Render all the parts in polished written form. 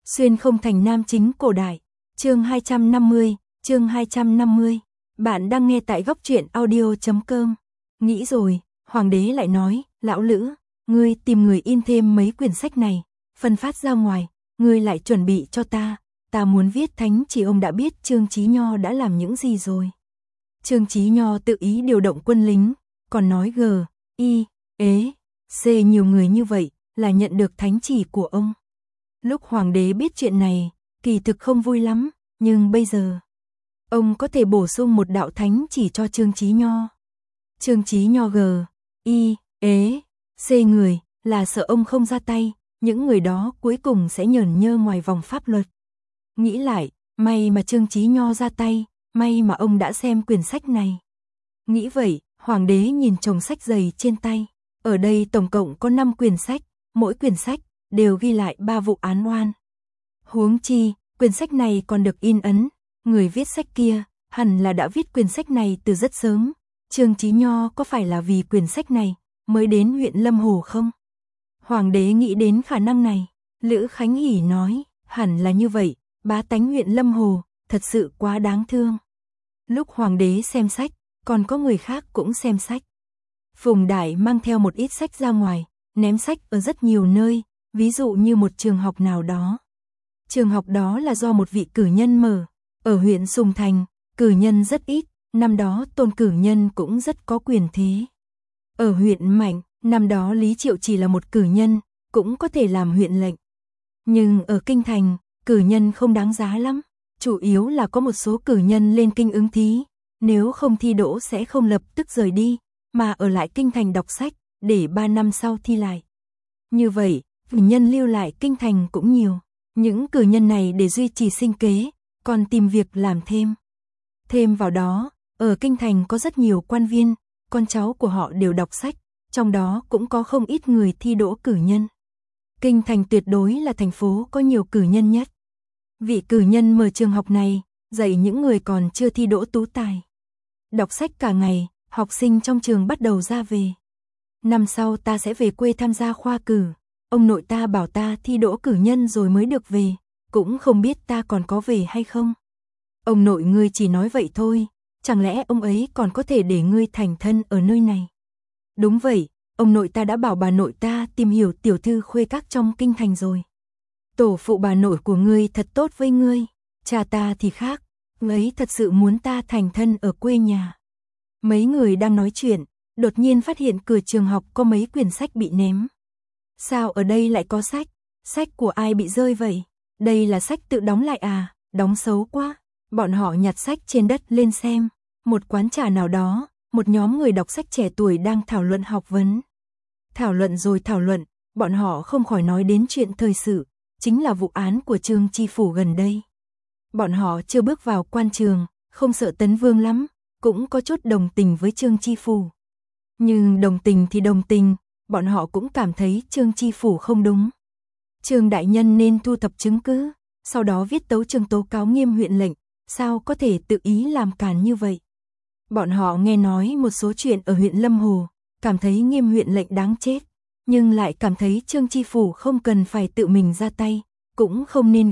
Xuyên không thành nam chính cổ đại. Chương 250. Bạn đang nghe tại góc truyện audio.com. Nghĩ rồi, hoàng đế lại nói, lão Lữ, ngươi tìm người in thêm mấy quyển sách này, phân phát ra ngoài, ngươi lại chuẩn bị cho ta muốn viết thánh chỉ. Ông đã biết Trương Chí Nho đã làm những gì rồi. Trương Chí Nho tự ý điều động quân lính, còn nói C nhiều người như vậy là nhận được thánh chỉ của ông. Lúc hoàng đế biết chuyện này, kỳ thực không vui lắm, nhưng bây giờ ông có thể bổ sung một đạo thánh chỉ cho Trương Chí Nho. Trương Chí Nho C người là sợ ông không ra tay, những người đó cuối cùng sẽ nhởn nhơ ngoài vòng pháp luật. Nghĩ lại, may mà Trương Chí Nho ra tay, may mà ông đã xem quyển sách này. Nghĩ vậy, hoàng đế nhìn chồng sách dày trên tay. Ở đây tổng cộng có 5 quyển sách, mỗi quyển sách đều ghi lại 3 vụ án oan. Huống chi, quyển sách này còn được in ấn, người viết sách kia hẳn là đã viết quyển sách này từ rất sớm. Trương Chí Nho có phải là vì quyển sách này mới đến huyện Lâm Hồ không? Hoàng đế nghĩ đến khả năng này. Lữ Khánh Hỷ nói, hẳn là như vậy, bá tánh huyện Lâm Hồ thật sự quá đáng thương. Lúc hoàng đế xem sách, còn có người khác cũng xem sách. Phùng Đại mang theo một ít sách ra ngoài, ném sách ở rất nhiều nơi, ví dụ như một trường học nào đó. Trường học đó là do một vị cử nhân mở, ở huyện Sùng Thành, cử nhân rất ít, năm đó Tôn cử nhân cũng rất có quyền thế. Ở huyện Mạnh, năm đó Lý Triệu chỉ là một cử nhân, cũng có thể làm huyện lệnh. Nhưng ở Kinh Thành, cử nhân không đáng giá lắm, chủ yếu là có một số cử nhân lên kinh ứng thí, nếu không thi đỗ sẽ không lập tức rời đi, mà ở lại Kinh Thành đọc sách, để 3 năm sau thi lại. Như vậy, cử nhân lưu lại Kinh Thành cũng nhiều, những cử nhân này để duy trì sinh kế, còn tìm việc làm thêm. Thêm vào đó, ở Kinh Thành có rất nhiều quan viên, con cháu của họ đều đọc sách, trong đó cũng có không ít người thi đỗ cử nhân. Kinh Thành tuyệt đối là thành phố có nhiều cử nhân nhất. Vị cử nhân mở trường học này, dạy những người còn chưa thi đỗ tú tài. Đọc sách cả ngày, học sinh trong trường bắt đầu ra về. Năm sau ta sẽ về quê tham gia khoa cử. Ông nội ta bảo ta thi đỗ cử nhân rồi mới được về, cũng không biết ta còn có về hay không. Ông nội ngươi chỉ nói vậy thôi, chẳng lẽ ông ấy còn có thể để ngươi thành thân ở nơi này? Đúng vậy, ông nội ta đã bảo bà nội ta tìm hiểu tiểu thư khuê các trong Kinh Thành rồi. Tổ phụ bà nội của ngươi thật tốt với ngươi, cha ta thì khác, ông ấy thật sự muốn ta thành thân ở quê nhà. Mấy người đang nói chuyện, đột nhiên phát hiện cửa trường học có mấy quyển sách bị ném. Sao ở đây lại có sách? Sách của ai bị rơi vậy? Đây là sách tự đóng lại à? Đóng xấu quá. Bọn họ nhặt sách trên đất lên xem. Một quán trà nào đó, một nhóm người đọc sách trẻ tuổi đang thảo luận học vấn. Thảo luận rồi thảo luận, bọn họ không khỏi nói đến chuyện thời sự, chính là vụ án của Trương Chi Phủ gần đây. Bọn họ chưa bước vào quan trường, không sợ Tấn Vương lắm, cũng có chút đồng tình với Trương Chi Phủ. Nhưng đồng tình thì đồng tình, bọn họ cũng cảm thấy Trương Chi Phủ không đúng. Trương đại nhân nên thu thập chứng cứ, sau đó viết tấu chương tố cáo Nghiêm huyện lệnh, sao có thể tự ý làm càn như vậy. Bọn họ nghe nói một số chuyện ở huyện Lâm Hồ, cảm thấy Nghiêm huyện lệnh đáng chết, nhưng lại cảm thấy Trương Chi Phủ không cần phải tự mình ra tay, cũng không nên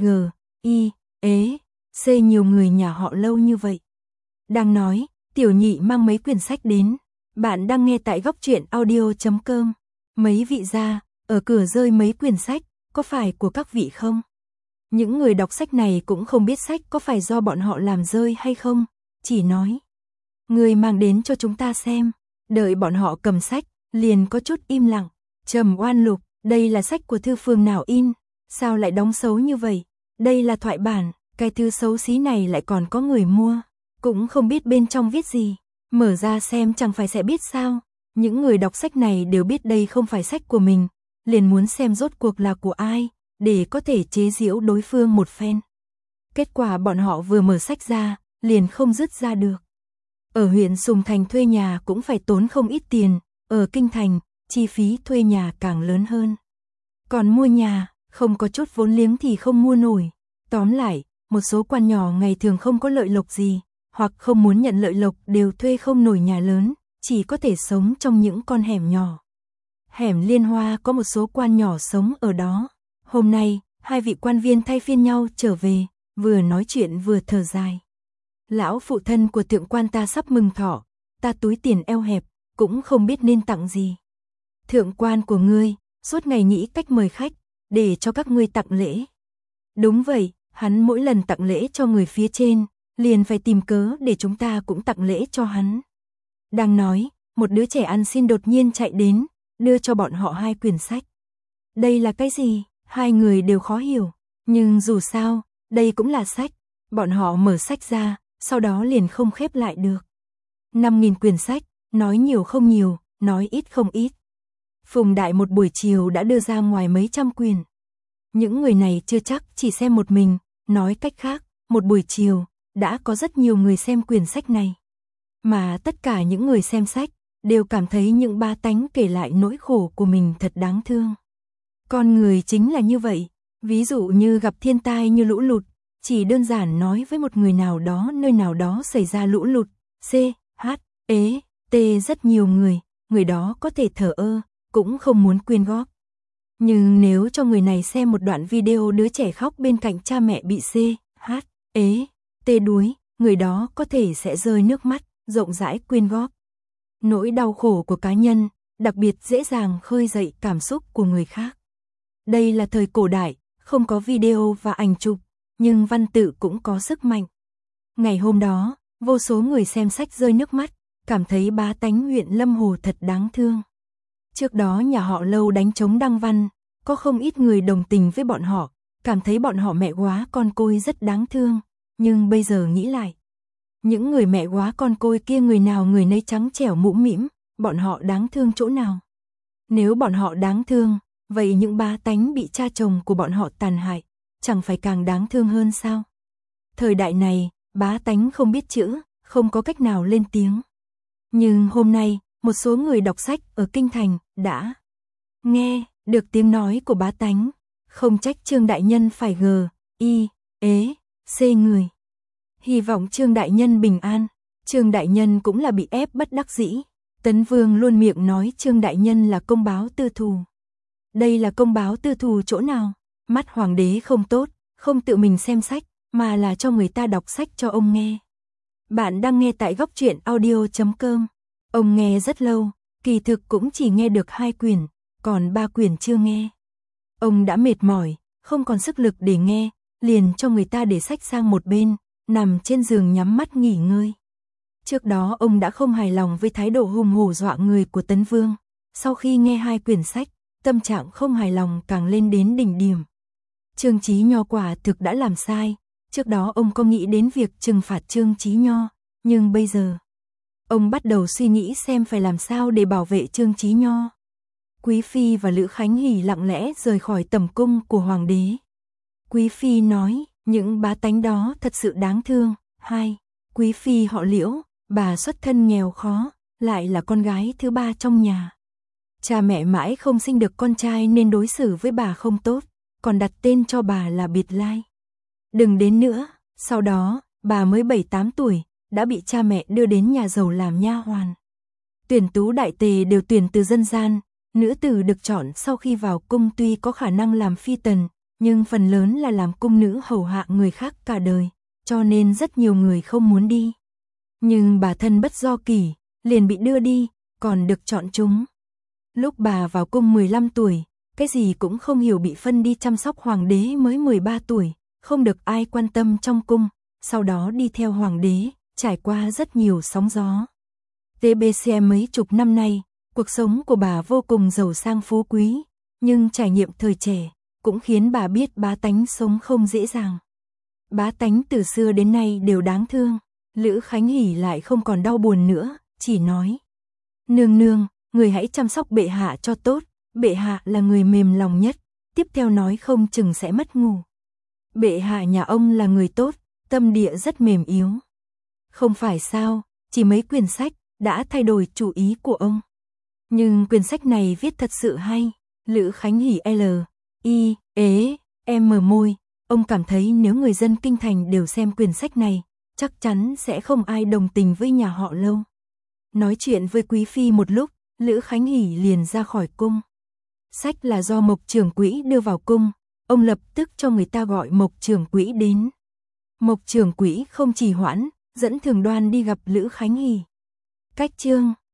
C nhiều người nhà họ Lâu như vậy. Đang nói, Tiểu Nhị mang mấy quyển sách đến. Bạn đang nghe tại góc truyện audio.com. Mấy vị gia, ở cửa rơi mấy quyển sách, có phải của các vị không? Những người đọc sách này cũng không biết sách có phải do bọn họ làm rơi hay không, chỉ nói. Người mang đến cho chúng ta xem. Đợi bọn họ cầm sách, liền có chút im lặng. Trầm Oan Lục, đây là sách của thư phường nào in? Sao lại đóng xấu như vậy? Đây là thoại bản, cái thư xấu xí này lại còn có người mua. Cũng không biết bên trong viết gì. Mở ra xem chẳng phải sẽ biết sao. Những người đọc sách này đều biết đây không phải sách của mình, liền muốn xem rốt cuộc là của ai, để có thể chế giễu đối phương một phen. Kết quả bọn họ vừa mở sách ra, liền không dứt ra được. Ở huyện Sùng Thành thuê nhà cũng phải tốn không ít tiền, ở Kinh Thành, chi phí thuê nhà càng lớn hơn. Còn mua nhà, không có chút vốn liếng thì không mua nổi. Tóm lại, một số quan nhỏ ngày thường không có lợi lộc gì, hoặc không muốn nhận lợi lộc đều thuê không nổi nhà lớn, chỉ có thể sống trong những con hẻm nhỏ. Hẻm Liên Hoa có một số quan nhỏ sống ở đó. Hôm nay, Hai vị quan viên thay phiên nhau trở về, vừa nói chuyện vừa thở dài. Lão phụ thân của thượng quan ta sắp mừng thọ, ta túi tiền eo hẹp, cũng không biết nên tặng gì. Thượng quan của ngươi, suốt ngày nghĩ cách mời khách, để cho các ngươi tặng lễ. Đúng vậy, hắn mỗi lần tặng lễ cho người phía trên, liền phải tìm cớ để chúng ta cũng tặng lễ cho hắn. Đang nói, một đứa trẻ ăn xin đột nhiên chạy đến, đưa cho bọn họ hai quyển sách. Đây là cái gì? Hai người đều khó hiểu, nhưng dù sao, đây cũng là sách. Bọn họ mở sách ra, sau đó liền không khép lại được. 5.000 quyển sách, nói nhiều không nhiều, nói ít không ít. Phùng Đại một buổi chiều đã đưa ra ngoài mấy trăm quyển. Những người này chưa chắc chỉ xem một mình, nói cách khác, một buổi chiều, đã có rất nhiều người xem quyển sách này. Mà tất cả những người xem sách, đều cảm thấy những ba tánh kể lại nỗi khổ của mình thật đáng thương. Con người chính là như vậy, ví dụ như gặp thiên tai như lũ lụt, chỉ đơn giản nói với một người nào đó nơi nào đó xảy ra lũ lụt, C, H, E, T rất nhiều người đó có thể thờ ơ, cũng không muốn quyên góp. Nhưng nếu cho người này xem một đoạn video đứa trẻ khóc bên cạnh cha mẹ bị C, H, E, T đuối, người đó có thể sẽ rơi nước mắt, rộng rãi quyên góp. Nỗi đau khổ của cá nhân, đặc biệt dễ dàng khơi dậy cảm xúc của người khác. Đây là thời cổ đại, không có video và ảnh chụp, nhưng văn tự cũng có sức mạnh. Ngày hôm đó, vô số người xem sách rơi nước mắt, cảm thấy bá tánh huyện Lâm Hồ thật đáng thương. Trước đó nhà họ Lâu đánh trống đăng văn, có không ít người đồng tình với bọn họ, cảm thấy bọn họ mẹ quá con côi rất đáng thương, nhưng bây giờ nghĩ lại. Những người mẹ quá con côi kia người nào người nấy trắng trẻo mũm mĩm, bọn họ đáng thương chỗ nào? Nếu bọn họ đáng thương, vậy những bá tánh bị cha chồng của bọn họ tàn hại, chẳng phải càng đáng thương hơn sao? Thời đại này, bá tánh không biết chữ, không có cách nào lên tiếng. Nhưng hôm nay, một số người đọc sách ở Kinh Thành đã nghe được tiếng nói của bá tánh, không trách Trương Đại Nhân phải C người. Hy vọng Trương Đại Nhân bình an. Trương Đại Nhân cũng là bị ép bất đắc dĩ. Tấn Vương luôn miệng nói Trương Đại Nhân là công báo tư thù. Đây là công báo tư thù chỗ nào? Mắt hoàng đế không tốt, không tự mình xem sách, mà là cho người ta đọc sách cho ông nghe. Bạn đang nghe tại Góc Truyện Audio.com. Ông nghe rất lâu, kỳ thực cũng chỉ nghe được 2 quyển, còn 3 quyển chưa nghe. Ông đã mệt mỏi, không còn sức lực để nghe, liền cho người ta để sách sang một bên, nằm trên giường nhắm mắt nghỉ ngơi. Trước đó ông đã không hài lòng với thái độ hùng hổ dọa người của Tấn Vương. Sau khi nghe 2 quyển sách, tâm trạng không hài lòng càng lên đến đỉnh điểm. Trương Chí Nho quả thực đã làm sai. Trước đó ông có nghĩ đến việc trừng phạt Trương Chí Nho, nhưng bây giờ ông bắt đầu suy nghĩ xem phải làm sao để bảo vệ Trương Chí Nho. Quý Phi và Lữ Khánh Hỷ lặng lẽ rời khỏi tầm cung của hoàng đế. Quý Phi nói, những bá tánh đó thật sự đáng thương. 2. Quý Phi họ Liễu, bà xuất thân nghèo khó, lại là con gái thứ 3 trong nhà. Cha mẹ mãi không sinh được con trai nên đối xử với bà không tốt, còn đặt tên cho bà là Biệt Lai. Đừng đến nữa, sau đó, bà mới 7-8 tuổi, đã bị cha mẹ đưa đến nhà giàu làm nha hoàn. Tuyển tú đại tề đều tuyển từ dân gian, nữ tử được chọn sau khi vào cung tuy có khả năng làm phi tần, nhưng phần lớn là làm cung nữ hầu hạ người khác cả đời, cho nên rất nhiều người không muốn đi. Nhưng bà thân bất do kỷ, liền bị đưa đi, còn được chọn chúng. Lúc bà vào cung 15 tuổi, cái gì cũng không hiểu bị phân đi chăm sóc hoàng đế mới 13 tuổi, không được ai quan tâm trong cung, sau đó đi theo hoàng đế, trải qua rất nhiều sóng gió. TBCM mấy chục năm nay, cuộc sống của bà vô cùng giàu sang phú quý, nhưng trải nghiệm thời trẻ cũng khiến bà biết bá tánh sống không dễ dàng. Bá tánh từ xưa đến nay đều đáng thương. Lữ Khánh Hỷ lại không còn đau buồn nữa, chỉ nói: "Nương nương, người hãy chăm sóc bệ hạ cho tốt, bệ hạ là người mềm lòng nhất." Tiếp theo nói không chừng sẽ mất ngủ. Bệ hạ nhà ông là người tốt, tâm địa rất mềm yếu. Không phải sao, chỉ mấy quyển sách đã thay đổi chủ ý của ông. Nhưng quyển sách này viết thật sự hay. Lữ Khánh Hỷ môi. Ông cảm thấy nếu người dân kinh thành đều xem quyển sách này, chắc chắn sẽ không ai đồng tình với nhà họ Lâu. Nói chuyện với Quý Phi một lúc, Lữ Khánh Hỷ liền ra khỏi cung. Sách là do Mộc Trưởng Quỹ đưa vào cung, ông lập tức cho người ta gọi Mộc trưởng quỹ đến. Mộc trưởng quỹ không trì hoãn, dẫn Thường Đoan đi gặp Lữ Khánh Hỉ. Cách chương